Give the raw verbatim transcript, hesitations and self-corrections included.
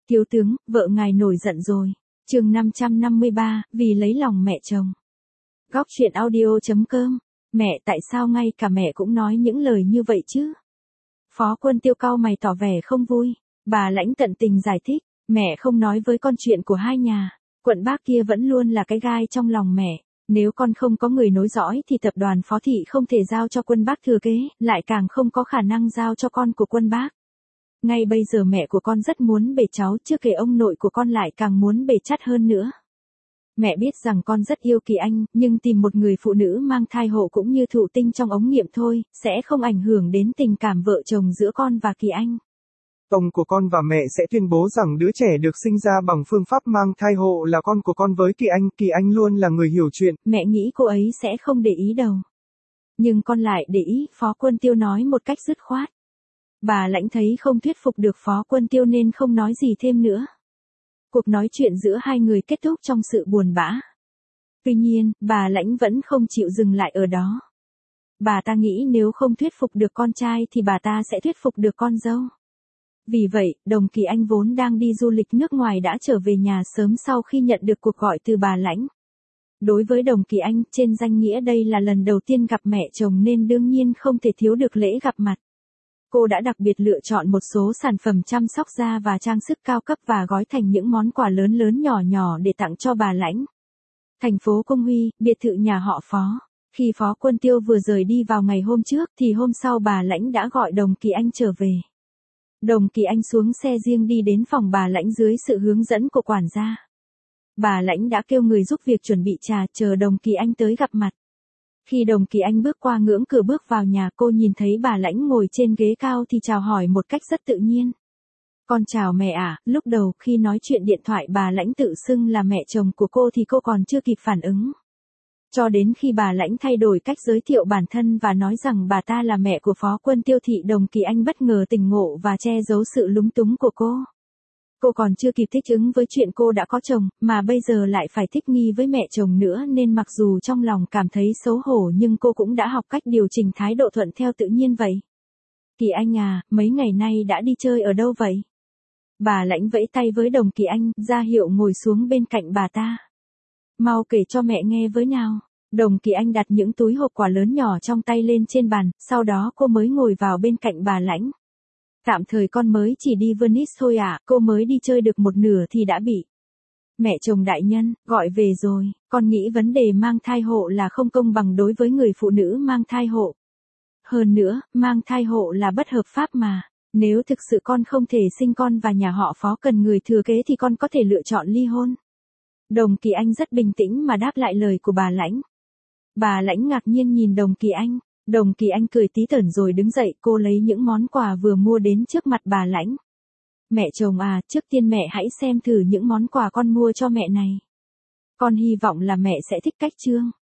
Thiếu tướng, vợ ngài nổi giận rồi. Chương năm trăm năm mươi ba, vì lấy lòng mẹ chồng. Góc truyện audio chấm com. Mẹ, tại sao ngay cả mẹ cũng nói những lời như vậy chứ? Phó Quân Tiêu cau mày tỏ vẻ không vui. Bà Lãnh tận tình giải thích, mẹ không nói với con chuyện của hai nhà. Quận Bác kia vẫn luôn là cái gai trong lòng mẹ. Nếu con không có người nối dõi thì tập đoàn Phó Thị không thể giao cho Quân Bác thừa kế, lại càng không có khả năng giao cho con của Quân Bác. Ngay bây giờ mẹ của con rất muốn bề cháu, chưa kể ông nội của con lại càng muốn bề chắt hơn nữa. Mẹ biết rằng con rất yêu Kỳ Anh, nhưng tìm một người phụ nữ mang thai hộ cũng như thụ tinh trong ống nghiệm thôi, sẽ không ảnh hưởng đến tình cảm vợ chồng giữa con và Kỳ Anh. Chồng của con và mẹ sẽ tuyên bố rằng đứa trẻ được sinh ra bằng phương pháp mang thai hộ là con của con với Kỳ Anh. Kỳ Anh luôn là người hiểu chuyện. Mẹ nghĩ cô ấy sẽ không để ý đâu. Nhưng con lại để ý, Phó Quân Tiêu nói một cách dứt khoát. Bà Lãnh thấy không thuyết phục được Phó Quân Tiêu nên không nói gì thêm nữa. Cuộc nói chuyện giữa hai người kết thúc trong sự buồn bã. Tuy nhiên, bà Lãnh vẫn không chịu dừng lại ở đó. Bà ta nghĩ nếu không thuyết phục được con trai thì bà ta sẽ thuyết phục được con dâu. Vì vậy, Đồng Kỳ Anh vốn đang đi du lịch nước ngoài đã trở về nhà sớm sau khi nhận được cuộc gọi từ bà Lãnh. Đối với Đồng Kỳ Anh, trên danh nghĩa đây là lần đầu tiên gặp mẹ chồng nên đương nhiên không thể thiếu được lễ gặp mặt. Cô đã đặc biệt lựa chọn một số sản phẩm chăm sóc da và trang sức cao cấp và gói thành những món quà lớn lớn nhỏ nhỏ để tặng cho bà Lãnh. Thành phố Công Huy, biệt thự nhà họ Phó. Khi Phó Quân Tiêu vừa rời đi vào ngày hôm trước thì hôm sau bà Lãnh đã gọi Đồng Kỳ Anh trở về. Đồng Kỳ Anh xuống xe riêng đi đến phòng bà Lãnh dưới sự hướng dẫn của quản gia. Bà Lãnh đã kêu người giúp việc chuẩn bị trà chờ Đồng Kỳ Anh tới gặp mặt. Khi Đồng Kỳ Anh bước qua ngưỡng cửa bước vào nhà, cô nhìn thấy bà Lãnh ngồi trên ghế cao thì chào hỏi một cách rất tự nhiên. Con chào mẹ ạ. À, lúc đầu khi nói chuyện điện thoại bà Lãnh tự xưng là mẹ chồng của cô thì cô còn chưa kịp phản ứng. Cho đến khi bà Lãnh thay đổi cách giới thiệu bản thân và nói rằng bà ta là mẹ của Phó Quân Tiêu thì Đồng Kỳ Anh bất ngờ tỉnh ngộ và che giấu sự lúng túng của cô. Cô còn chưa kịp thích ứng với chuyện cô đã có chồng, mà bây giờ lại phải thích nghi với mẹ chồng nữa nên mặc dù trong lòng cảm thấy xấu hổ nhưng cô cũng đã học cách điều chỉnh thái độ thuận theo tự nhiên vậy. Kỳ Anh à, mấy ngày nay đã đi chơi ở đâu vậy? Bà Lãnh vẫy tay với Đồng Kỳ Anh, ra hiệu ngồi xuống bên cạnh bà ta. Mau kể cho mẹ nghe với nào. Đồng Kỳ Anh đặt những túi hộp quà lớn nhỏ trong tay lên trên bàn, sau đó cô mới ngồi vào bên cạnh bà Lãnh. Tạm thời con mới chỉ đi Venice thôi ạ, à, cô mới đi chơi được một nửa thì đã bị mẹ chồng đại nhân gọi về rồi. Con nghĩ vấn đề mang thai hộ là không công bằng đối với người phụ nữ mang thai hộ. Hơn nữa, mang thai hộ là bất hợp pháp mà. Nếu thực sự con không thể sinh con và nhà họ Phó cần người thừa kế thì con có thể lựa chọn ly hôn. Đồng Kỳ Anh rất bình tĩnh mà đáp lại lời của bà Lãnh. Bà Lãnh ngạc nhiên nhìn Đồng Kỳ Anh. Đồng Kỳ Anh cười tí tởn rồi đứng dậy, cô lấy những món quà vừa mua đến trước mặt bà Lãnh. Mẹ chồng à, trước tiên mẹ hãy xem thử những món quà con mua cho mẹ này. Con hy vọng là mẹ sẽ thích cách trương.